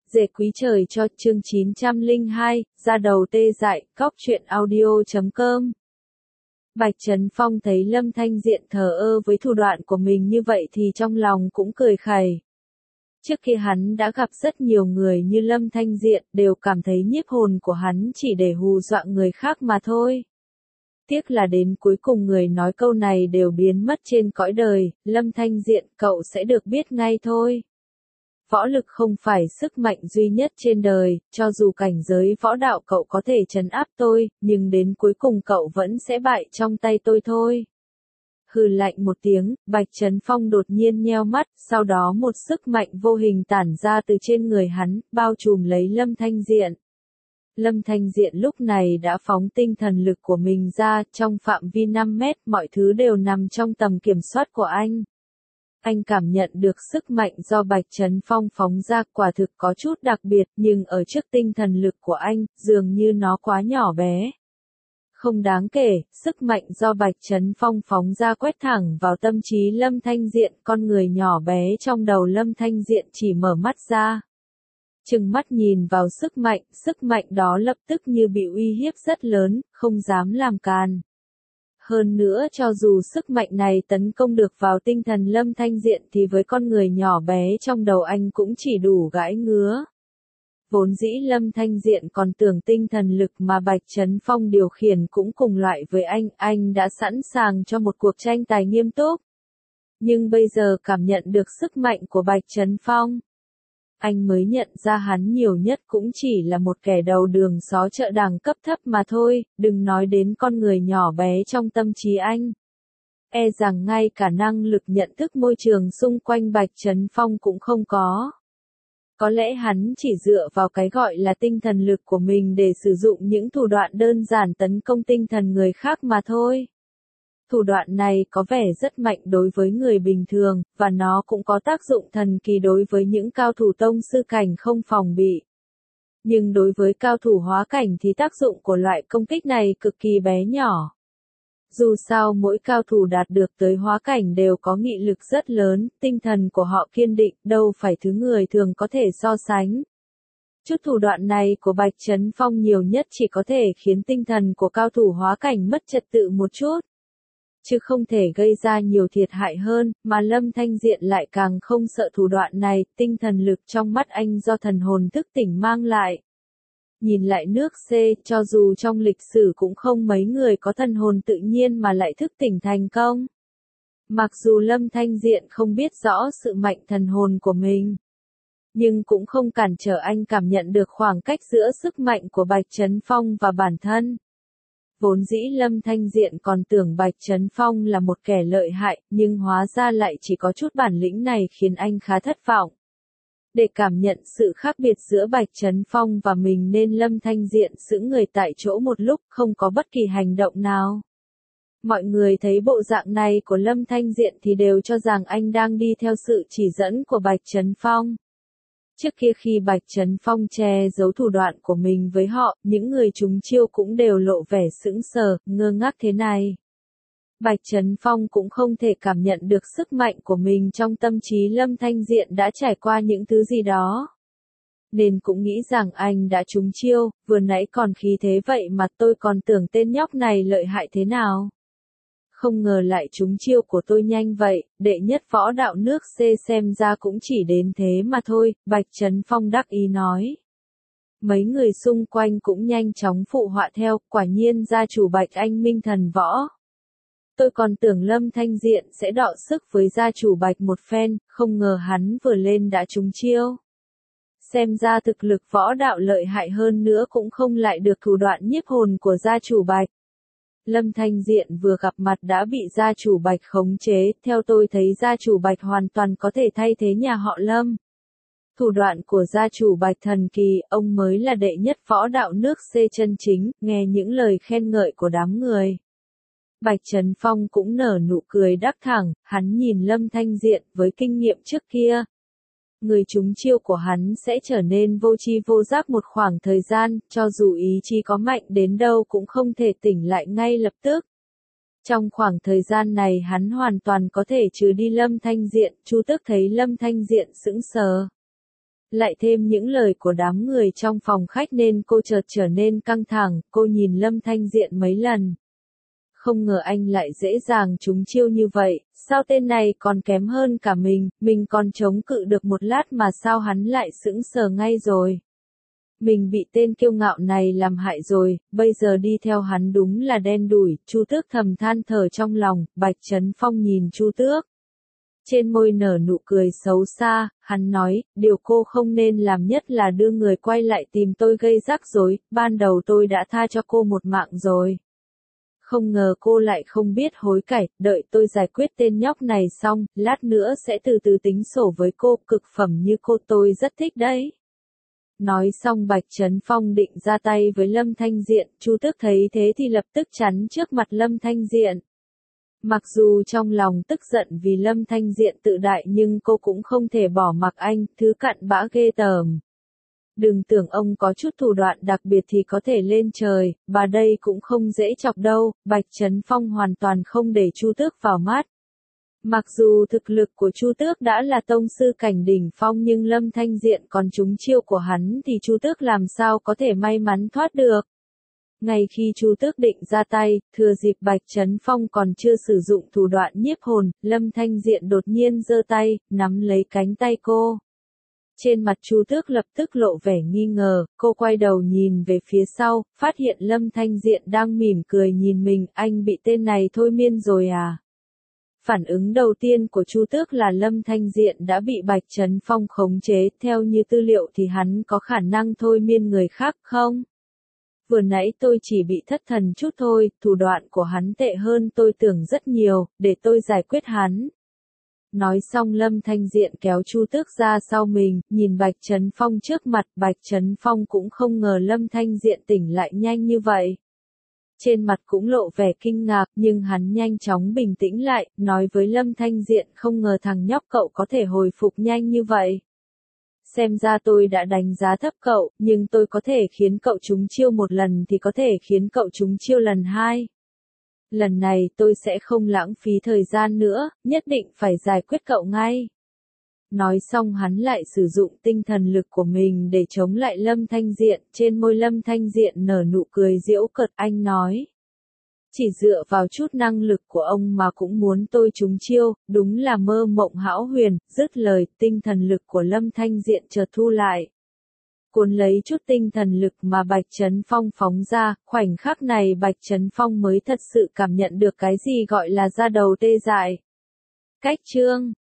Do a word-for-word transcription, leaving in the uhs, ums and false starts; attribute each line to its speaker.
Speaker 1: Dệ quý trời cho chương chín trăm lẻ hai, ra đầu tê dại, cóc truyện audio chấm com. Bạch Trấn Phong thấy Lâm Thanh Diện thờ ơ với thủ đoạn của mình như vậy thì trong lòng cũng cười khẩy. Trước kia hắn đã gặp rất nhiều người như Lâm Thanh Diện, đều cảm thấy nhiếp hồn của hắn chỉ để hù dọa người khác mà thôi. Tiếc là đến cuối cùng người nói câu này đều biến mất trên cõi đời, Lâm Thanh Diện cậu sẽ được biết ngay thôi. Võ lực không phải sức mạnh duy nhất trên đời, cho dù cảnh giới võ đạo cậu có thể trấn áp tôi, nhưng đến cuối cùng cậu vẫn sẽ bại trong tay tôi thôi. Hừ lạnh một tiếng, Bạch Trấn Phong đột nhiên nheo mắt, sau đó một sức mạnh vô hình tản ra từ trên người hắn, bao trùm lấy Lâm Thanh Diện. Lâm Thanh Diện lúc này đã phóng tinh thần lực của mình ra, trong phạm vi năm mét, mọi thứ đều nằm trong tầm kiểm soát của anh. Anh cảm nhận được sức mạnh do Bạch Trấn Phong phóng ra, quả thực có chút đặc biệt, nhưng ở trước tinh thần lực của anh, dường như nó quá nhỏ bé. Không đáng kể, sức mạnh do Bạch Trấn Phong phóng ra quét thẳng vào tâm trí Lâm Thanh Diện, con người nhỏ bé trong đầu Lâm Thanh Diện chỉ mở mắt ra. Trừng mắt nhìn vào sức mạnh, sức mạnh đó lập tức như bị uy hiếp rất lớn, không dám làm càn. Hơn nữa cho dù sức mạnh này tấn công được vào tinh thần Lâm Thanh Diện thì với con người nhỏ bé trong đầu anh cũng chỉ đủ gãi ngứa. Vốn dĩ Lâm Thanh Diện còn tưởng tinh thần lực mà Bạch Trấn Phong điều khiển cũng cùng loại với anh, anh đã sẵn sàng cho một cuộc tranh tài nghiêm túc. Nhưng bây giờ cảm nhận được sức mạnh của Bạch Trấn Phong, anh mới nhận ra hắn nhiều nhất cũng chỉ là một kẻ đầu đường xó chợ đẳng cấp thấp mà thôi, đừng nói đến con người nhỏ bé trong tâm trí anh. E rằng ngay cả năng lực nhận thức môi trường xung quanh Bạch Trấn Phong cũng không có. Có lẽ hắn chỉ dựa vào cái gọi là tinh thần lực của mình để sử dụng những thủ đoạn đơn giản tấn công tinh thần người khác mà thôi. Thủ đoạn này có vẻ rất mạnh đối với người bình thường, và nó cũng có tác dụng thần kỳ đối với những cao thủ tông sư cảnh không phòng bị. Nhưng đối với cao thủ hóa cảnh thì tác dụng của loại công kích này cực kỳ bé nhỏ. Dù sao mỗi cao thủ đạt được tới hóa cảnh đều có nghị lực rất lớn, tinh thần của họ kiên định, đâu phải thứ người thường có thể so sánh. Chút thủ đoạn này của Bạch Trấn Phong nhiều nhất chỉ có thể khiến tinh thần của cao thủ hóa cảnh mất trật tự một chút, chứ không thể gây ra nhiều thiệt hại hơn, mà Lâm Thanh Diện lại càng không sợ thủ đoạn này, tinh thần lực trong mắt anh do thần hồn thức tỉnh mang lại. Nhìn lại nước C, cho dù trong lịch sử cũng không mấy người có thần hồn tự nhiên mà lại thức tỉnh thành công. Mặc dù Lâm Thanh Diện không biết rõ sự mạnh thần hồn của mình, nhưng cũng không cản trở anh cảm nhận được khoảng cách giữa sức mạnh của Bạch Trấn Phong và bản thân. Vốn dĩ Lâm Thanh Diện còn tưởng Bạch Trấn Phong là một kẻ lợi hại, nhưng hóa ra lại chỉ có chút bản lĩnh này khiến anh khá thất vọng. Để cảm nhận sự khác biệt giữa Bạch Trấn Phong và mình nên Lâm Thanh Diện sững người tại chỗ một lúc, không có bất kỳ hành động nào. Mọi người thấy bộ dạng này của Lâm Thanh Diện thì đều cho rằng anh đang đi theo sự chỉ dẫn của Bạch Trấn Phong. Trước kia khi Bạch Trấn Phong che giấu thủ đoạn của mình với họ, những người trúng chiêu cũng đều lộ vẻ sững sờ, ngơ ngác thế này. Bạch Trấn Phong cũng không thể cảm nhận được sức mạnh của mình trong tâm trí Lâm Thanh Diện đã trải qua những thứ gì đó. Nên cũng nghĩ rằng anh đã trúng chiêu, vừa nãy còn khí thế vậy mà tôi còn tưởng tên nhóc này lợi hại thế nào. Không ngờ lại trúng chiêu của tôi nhanh vậy, đệ nhất võ đạo nước C xem ra cũng chỉ đến thế mà thôi, Bạch Trấn Phong đắc ý nói. Mấy người xung quanh cũng nhanh chóng phụ họa theo, quả nhiên gia chủ Bạch anh minh thần võ. Tôi còn tưởng Lâm Thanh Diện sẽ đọ sức với gia chủ Bạch một phen, không ngờ hắn vừa lên đã trúng chiêu. Xem ra thực lực võ đạo lợi hại hơn nữa cũng không lại được thủ đoạn nhiếp hồn của gia chủ Bạch. Lâm Thanh Diện vừa gặp mặt đã bị gia chủ Bạch khống chế, theo tôi thấy gia chủ Bạch hoàn toàn có thể thay thế nhà họ Lâm. Thủ đoạn của gia chủ Bạch thần kỳ, ông mới là đệ nhất võ đạo nước C chân chính, nghe những lời khen ngợi của đám người. Bạch Trấn Phong cũng nở nụ cười đắc thẳng, hắn nhìn Lâm Thanh Diện với kinh nghiệm trước kia. Người trúng chiêu của hắn sẽ trở nên vô tri vô giác một khoảng thời gian, cho dù ý chí có mạnh đến đâu cũng không thể tỉnh lại ngay lập tức. Trong khoảng thời gian này hắn hoàn toàn có thể trừ đi Lâm Thanh Diện, Chu Tước thấy Lâm Thanh Diện sững sờ. Lại thêm những lời của đám người trong phòng khách nên cô chợt trở nên căng thẳng, cô nhìn Lâm Thanh Diện mấy lần. Không ngờ anh lại dễ dàng trúng chiêu như vậy, sao tên này còn kém hơn cả mình, mình còn chống cự được một lát mà sao hắn lại sững sờ ngay rồi. Mình bị tên kiêu ngạo này làm hại rồi, bây giờ đi theo hắn đúng là đen đủi, Chu Tước thầm than thở trong lòng, Bạch Trấn Phong nhìn Chu Tước. Trên môi nở nụ cười xấu xa, hắn nói, điều cô không nên làm nhất là đưa người quay lại tìm tôi gây rắc rối, ban đầu tôi đã tha cho cô một mạng rồi. Không ngờ cô lại không biết hối cải, đợi tôi giải quyết tên nhóc này xong, lát nữa sẽ từ từ tính sổ với cô, cực phẩm như cô tôi rất thích đấy. Nói xong Bạch Trấn Phong định ra tay với Lâm Thanh Diện, Chu Tước thấy thế thì lập tức chắn trước mặt Lâm Thanh Diện. Mặc dù trong lòng tức giận vì Lâm Thanh Diện tự đại nhưng cô cũng không thể bỏ mặc anh, thứ cặn bã ghê tởm. Đừng tưởng ông có chút thủ đoạn đặc biệt thì có thể lên trời, bà đây cũng không dễ chọc đâu, Bạch Trấn Phong hoàn toàn không để Chu Tước vào mắt. Mặc dù thực lực của Chu Tước đã là tông sư cảnh đỉnh phong nhưng Lâm Thanh Diện còn trúng chiêu của hắn thì Chu Tước làm sao có thể may mắn thoát được. Ngay khi Chu Tước định ra tay, thừa dịp Bạch Trấn Phong còn chưa sử dụng thủ đoạn nhiếp hồn, Lâm Thanh Diện đột nhiên giơ tay, nắm lấy cánh tay cô. Trên mặt Chu Tước lập tức lộ vẻ nghi ngờ, cô quay đầu nhìn về phía sau, phát hiện Lâm Thanh Diện đang mỉm cười nhìn mình, anh bị tên này thôi miên rồi à? Phản ứng đầu tiên của Chu Tước là Lâm Thanh Diện đã bị Bạch Trấn Phong khống chế, theo như tư liệu thì hắn có khả năng thôi miên người khác không? Vừa nãy tôi chỉ bị thất thần chút thôi, thủ đoạn của hắn tệ hơn tôi tưởng rất nhiều, để tôi giải quyết hắn. Nói xong Lâm Thanh Diện kéo Chu Tước ra sau mình, nhìn Bạch Trấn Phong trước mặt, Bạch Trấn Phong cũng không ngờ Lâm Thanh Diện tỉnh lại nhanh như vậy. Trên mặt cũng lộ vẻ kinh ngạc, nhưng hắn nhanh chóng bình tĩnh lại, nói với Lâm Thanh Diện không ngờ thằng nhóc cậu có thể hồi phục nhanh như vậy. Xem ra tôi đã đánh giá thấp cậu, nhưng tôi có thể khiến cậu trúng chiêu một lần thì có thể khiến cậu trúng chiêu lần hai. Lần này tôi sẽ không lãng phí thời gian nữa, nhất định phải giải quyết cậu ngay. Nói xong hắn lại sử dụng tinh thần lực của mình để chống lại Lâm Thanh Diện, trên môi Lâm Thanh Diện nở nụ cười giễu cợt, anh nói. Chỉ dựa vào chút năng lực của ông mà cũng muốn tôi trúng chiêu, đúng là mơ mộng hão huyền, dứt lời, tinh thần lực của Lâm Thanh Diện chợt thu lại. Cuốn lấy chút tinh thần lực mà Bạch Trấn Phong phóng ra, khoảnh khắc này Bạch Trấn Phong mới thật sự cảm nhận được cái gì gọi là da đầu tê dại. Cách chương